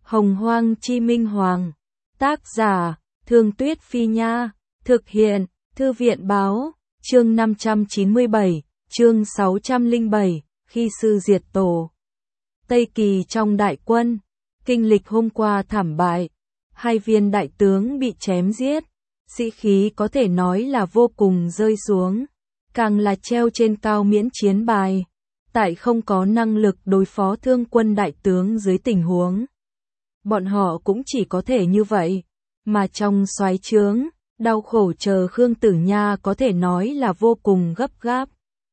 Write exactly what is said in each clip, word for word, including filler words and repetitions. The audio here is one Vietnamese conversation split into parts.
Hồng Hoang Chi Minh Hoàng. Tác giả, Thương Tuyết Phi Nha. Thực hiện, Thư viện Báo. Chương năm trăm chín mươi bảy, chương sáu trăm lẻ bảy, khi sư diệt tổ. Tây Kỳ trong đại quân. Kinh lịch hôm qua thảm bại. Hai viên đại tướng bị chém giết. Sĩ khí có thể nói là vô cùng rơi xuống. Càng là treo trên cao miễn chiến bài. Tại không có năng lực đối phó thương quân đại tướng dưới tình huống. Bọn họ cũng chỉ có thể như vậy. Mà trong soái trướng, đau khổ chờ Khương Tử Nha có thể nói là vô cùng gấp gáp.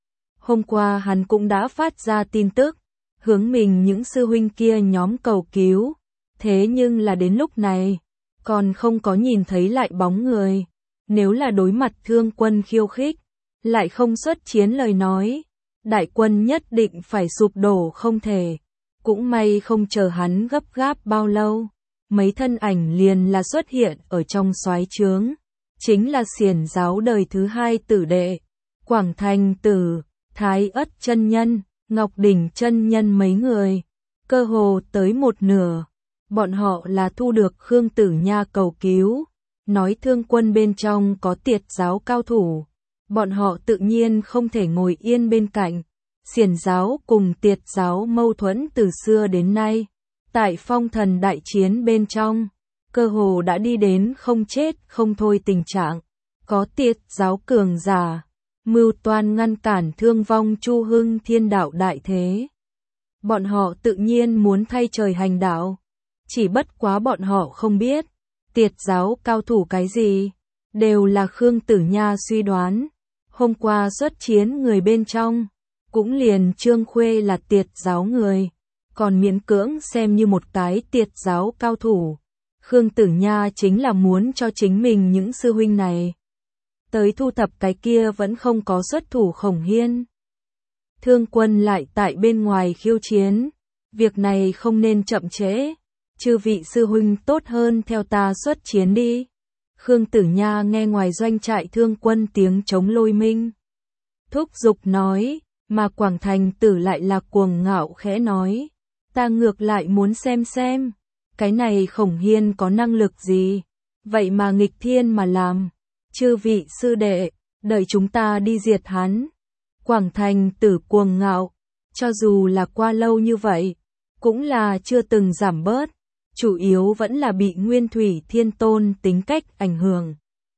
Hôm qua hắn cũng đã phát ra tin tức, hướng mình những sư huynh kia nhóm cầu cứu. Thế nhưng là đến lúc này, còn không có nhìn thấy lại bóng người. Nếu là đối mặt thương quân khiêu khích, lại không xuất chiến lời nói, đại quân nhất định phải sụp đổ không thể. Cũng may không chờ hắn gấp gáp bao lâu, mấy thân ảnh liền là xuất hiện ở trong soái trướng. Chính là Xiển giáo đời thứ hai tử đệ, Quảng Thành Tử, Thái Ất chân nhân, Ngọc Đỉnh chân nhân mấy người. Cơ hồ tới một nửa, bọn họ là thu được Khương Tử Nha cầu cứu, nói thương quân bên trong có Tiệt giáo cao thủ. Bọn họ tự nhiên không thể ngồi yên bên cạnh. Xiển giáo cùng Tiệt giáo mâu thuẫn từ xưa đến nay, tại phong thần đại chiến bên trong, cơ hồ đã đi đến không chết không thôi tình trạng. Có Tiệt giáo cường giả, mưu toan ngăn cản thương vong Chu Hưng thiên đạo đại thế. Bọn họ tự nhiên muốn thay trời hành đạo. Chỉ bất quá bọn họ không biết, Tiệt giáo cao thủ cái gì, đều là Khương Tử Nha suy đoán. Hôm qua xuất chiến người bên trong, cũng liền Trương Khuê là Tiệt giáo người, còn miễn cưỡng xem như một cái Tiệt giáo cao thủ. Khương Tử Nha chính là muốn cho chính mình những sư huynh này tới thu thập cái kia vẫn không có xuất thủ Khổng Hiên. Thương quân lại tại bên ngoài khiêu chiến, việc này không nên chậm trễ, chư vị sư huynh tốt hơn theo ta xuất chiến đi. Khương Tử Nha nghe ngoài doanh trại thương quân tiếng trống lôi minh, thúc giục nói, mà Quảng Thành Tử lại là cuồng ngạo khẽ nói, ta ngược lại muốn xem xem, cái này Khổng Hiên có năng lực gì, vậy mà nghịch thiên mà làm. Chư vị sư đệ, đợi chúng ta đi diệt hắn. Quảng Thành Tử cuồng ngạo, cho dù là qua lâu như vậy, cũng là chưa từng giảm bớt, chủ yếu vẫn là bị Nguyên Thủy Thiên Tôn tính cách ảnh hưởng.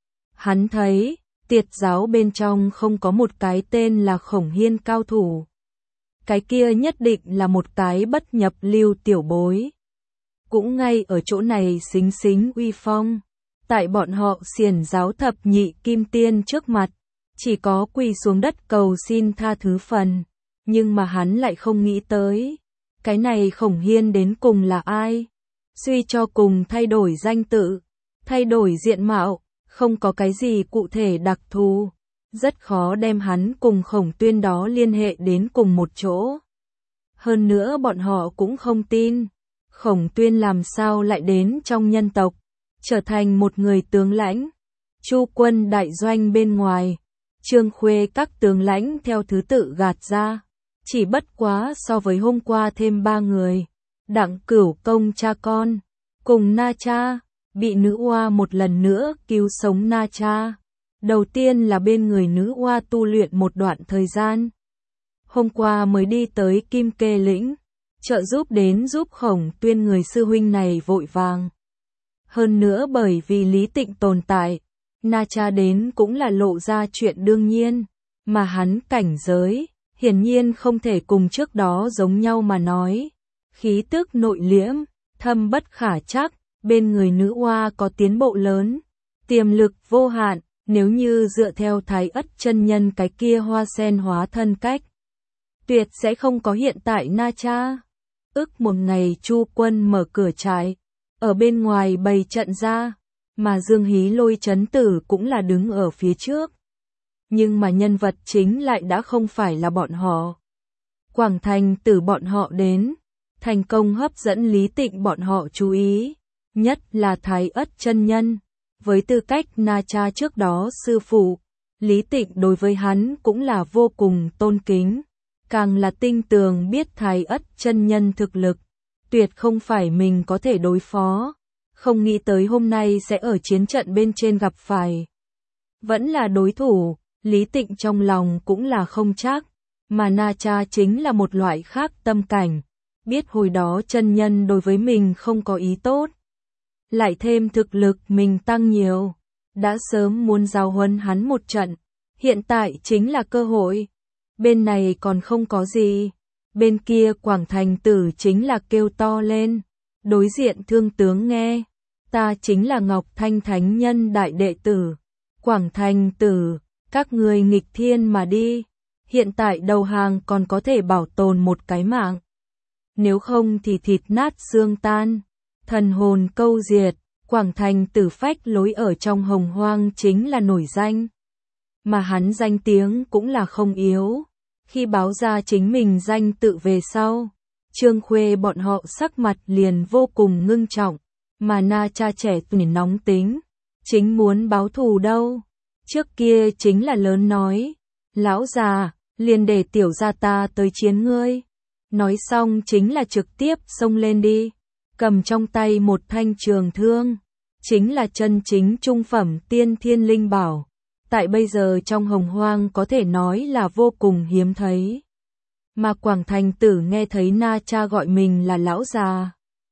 Hắn thấy, Tiệt giáo bên trong không có một cái tên là Khổng Hiên cao thủ. Cái kia nhất định là một cái bất nhập lưu tiểu bối. Cũng ngay ở chỗ này xính xính uy phong. Tại bọn họ Xiển giáo thập nhị kim tiên trước mặt, chỉ có quỳ xuống đất cầu xin tha thứ phần. Nhưng mà hắn lại không nghĩ tới, cái này Khổng Hiên đến cùng là ai? Suy cho cùng thay đổi danh tự, thay đổi diện mạo, không có cái gì cụ thể đặc thù, rất khó đem hắn cùng Khổng Tuyên đó liên hệ đến cùng một chỗ. Hơn nữa bọn họ cũng không tin, Khổng Tuyên làm sao lại đến trong nhân tộc, trở thành một người tướng lãnh. Chu quân đại doanh bên ngoài, Trương Khuê các tướng lãnh theo thứ tự gạt ra, chỉ bất quá so với hôm qua thêm ba người. Đặng Cửu Công cha con, cùng Na Cha, bị nữ oa một lần nữa cứu sống Na Cha. Đầu tiên là bên người nữ oa tu luyện một đoạn thời gian. Hôm qua mới đi tới Kim Kê Lĩnh, trợ giúp đến giúp Khổng Tuyên người sư huynh này vội vàng. Hơn nữa bởi vì Lý Tịnh tồn tại, Na Cha đến cũng là lộ ra chuyện đương nhiên, mà hắn cảnh giới, hiển nhiên không thể cùng trước đó giống nhau mà nói. Khí tức nội liễm, thâm bất khả trắc, bên người nữ oa có tiến bộ lớn, tiềm lực vô hạn, nếu như dựa theo Thái Ất chân nhân cái kia hoa sen hóa thân cách, tuyệt sẽ không có hiện tại Na Cha. Ước một ngày Chu quân mở cửa trại, ở bên ngoài bày trận ra, mà Dương Hí Lôi Chấn Tử cũng là đứng ở phía trước. Nhưng mà nhân vật chính lại đã không phải là bọn họ. Quảng Thành Tử bọn họ đến, thành công hấp dẫn Lý Tịnh bọn họ chú ý, nhất là Thái Ất chân nhân. Với tư cách Na Cha trước đó sư phụ, Lý Tịnh đối với hắn cũng là vô cùng tôn kính, càng là tinh tường biết Thái Ất chân nhân thực lực, tuyệt không phải mình có thể đối phó, không nghĩ tới hôm nay sẽ ở chiến trận bên trên gặp phải. Vẫn là đối thủ, Lý Tịnh trong lòng cũng là không chắc, mà Na Cha chính là một loại khác tâm cảnh, biết hồi đó chân nhân đối với mình không có ý tốt. Lại thêm thực lực mình tăng nhiều, đã sớm muốn giáo huấn hắn một trận, hiện tại chính là cơ hội. Bên này còn không có gì, bên kia Quảng Thành Tử chính là kêu to lên, đối diện Thương tướng nghe, ta chính là Ngọc Thanh Thánh Nhân đại đệ tử, Quảng Thành Tử, các người nghịch thiên mà đi, hiện tại đầu hàng còn có thể bảo tồn một cái mạng, nếu không thì thịt nát xương tan, thần hồn câu diệt. Quảng Thành Tử phách lối ở trong Hồng Hoang chính là nổi danh, mà hắn danh tiếng cũng là không yếu. Khi báo ra chính mình danh tự về sau, Trương Khuê bọn họ sắc mặt liền vô cùng ngưng trọng, mà Na Cha trẻ tuổi nóng tính, chính muốn báo thù đâu. Trước kia chính là lớn nói, lão già, liền để tiểu gia ta tới chiến ngươi. Nói xong chính là trực tiếp xông lên đi, cầm trong tay một thanh trường thương, chính là chân chính trung phẩm tiên thiên linh bảo. Tại bây giờ trong Hồng Hoang có thể nói là vô cùng hiếm thấy. Mà Quảng Thành Tử nghe thấy Na Cha gọi mình là lão già,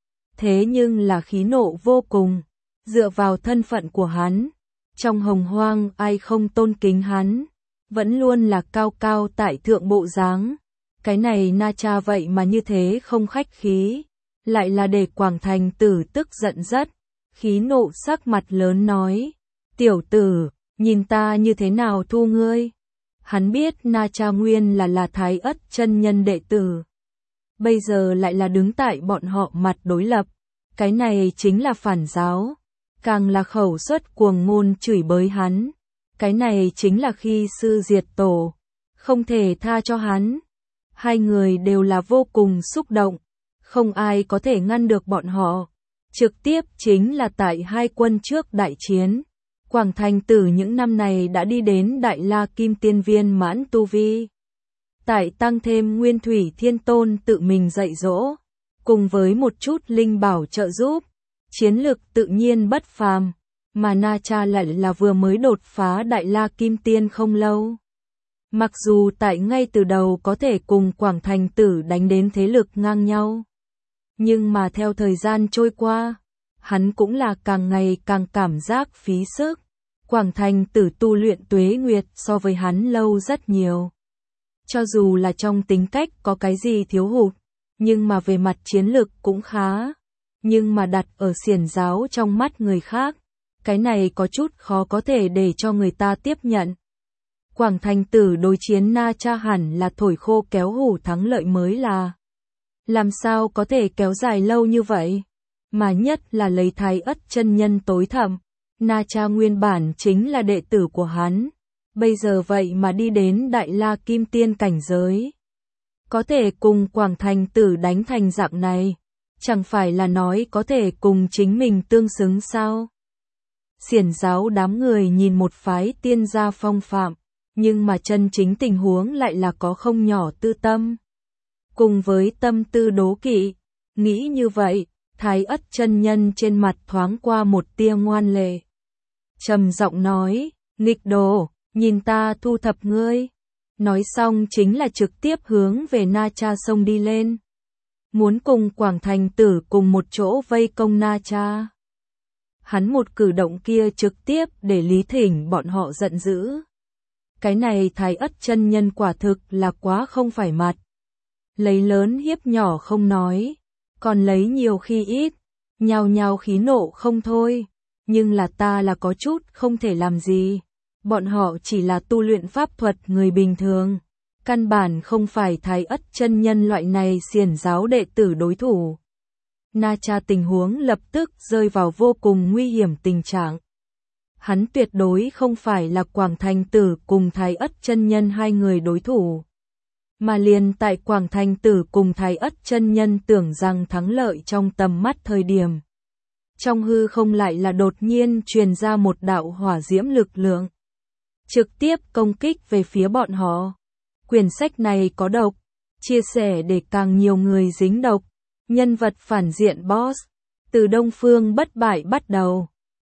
thế nhưng là khí nộ vô cùng, dựa vào thân phận của hắn, trong Hồng Hoang ai không tôn kính hắn, vẫn luôn là cao cao tại thượng bộ dáng. Cái này Na Cha vậy mà như thế không khách khí, lại là để Quảng Thành Tử tức giận rất, khí nộ sắc mặt lớn nói, tiểu tử, nhìn ta như thế nào thu ngươi. Hắn biết Na Cha nguyên là là Thái Ất chân nhân đệ tử, bây giờ lại là đứng tại bọn họ mặt đối lập, cái này chính là phản giáo, càng là khẩu xuất cuồng ngôn chửi bới hắn, cái này chính là khi sư diệt tổ, không thể tha cho hắn. Hai người đều là vô cùng xúc động, không ai có thể ngăn được bọn họ. Trực tiếp chính là tại hai quân trước đại chiến, Quảng Thành Tử những năm này đã đi đến Đại La Kim Tiên viên mãn tu vi. Tại tăng thêm Nguyên Thủy Thiên Tôn tự mình dạy dỗ, cùng với một chút linh bảo trợ giúp, chiến lực tự nhiên bất phàm, mà Na Cha lại là vừa mới đột phá Đại La Kim Tiên không lâu. Mặc dù tại ngay từ đầu có thể cùng Quảng Thành Tử đánh đến thế lực ngang nhau, nhưng mà theo thời gian trôi qua, hắn cũng là càng ngày càng cảm giác phí sức. Quảng Thành Tử tu luyện tuế nguyệt so với hắn lâu rất nhiều. Cho dù là trong tính cách có cái gì thiếu hụt, nhưng mà về mặt chiến lực cũng khá. Nhưng mà đặt ở xiển giáo trong mắt người khác, cái này có chút khó có thể để cho người ta tiếp nhận. Quảng Thành Tử đối chiến Na Cha hẳn là thổi khô kéo hủ thắng lợi mới là. Làm sao có thể kéo dài lâu như vậy? Mà nhất là lấy Thái Ất chân nhân tối thậm, Na Cha nguyên bản chính là đệ tử của hắn, bây giờ vậy mà đi đến Đại La Kim Tiên cảnh giới. Có thể cùng Quảng Thành Tử đánh thành dạng này, chẳng phải là nói có thể cùng chính mình tương xứng sao? Xiển giáo đám người nhìn một phái tiên gia phong phạm, nhưng mà chân chính tình huống lại là có không nhỏ tư tâm. Cùng với tâm tư đố kỵ, nghĩ như vậy, Thái Ất chân nhân trên mặt thoáng qua một tia ngoan lệ. Trầm giọng nói, nghịch đồ, nhìn ta thu thập ngươi. Nói xong chính là trực tiếp hướng về Na Cha xông đi lên. Muốn cùng Quảng Thành Tử cùng một chỗ vây công Na Cha. Hắn một cử động kia trực tiếp để Lý Thỉnh bọn họ giận dữ. Cái này Thái Ất chân nhân quả thực là quá không phải mặt. Lấy lớn hiếp nhỏ không nói, còn lấy nhiều khi ít, nhao nhao khí nộ không thôi. Nhưng là ta là có chút không thể làm gì. Bọn họ chỉ là tu luyện pháp thuật người bình thường. Căn bản không phải Thái Ất chân nhân loại này xiển giáo đệ tử đối thủ. Na Cha tình huống lập tức rơi vào vô cùng nguy hiểm tình trạng. Hắn tuyệt đối không phải là Quảng Thành Tử cùng Thái Ất chân nhân hai người đối thủ. Mà liền tại Quảng Thành Tử cùng Thái Ất chân nhân tưởng rằng thắng lợi trong tầm mắt thời điểm. Trong hư không lại là đột nhiên truyền ra một đạo hỏa diễm lực lượng. Trực tiếp công kích về phía bọn họ. Quyển sách này có độc, chia sẻ để càng nhiều người dính độc. Nhân vật phản diện boss. Từ Đông Phương bất bại bắt đầu.